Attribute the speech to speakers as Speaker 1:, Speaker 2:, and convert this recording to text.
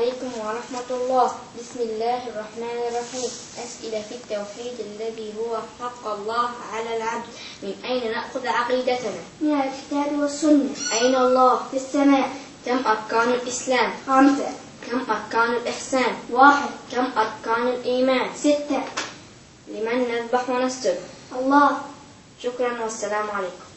Speaker 1: عليكم ورحمة الله. بسم الله الرحمن الرحيم. أسئلة في التوحيد الذي هو حق الله على العبد. من أين نأخذ عقيدتنا؟
Speaker 2: من الكتاب والسنة.
Speaker 1: أين الله؟
Speaker 2: في السماء.
Speaker 1: كم أركان الإسلام؟
Speaker 2: 5.
Speaker 1: كم أركان الإحسان؟
Speaker 2: 1.
Speaker 1: كم أركان الإيمان؟
Speaker 2: 6.
Speaker 1: لمن نذبح ونسجد؟
Speaker 2: الله.
Speaker 1: شكرا والسلام عليكم.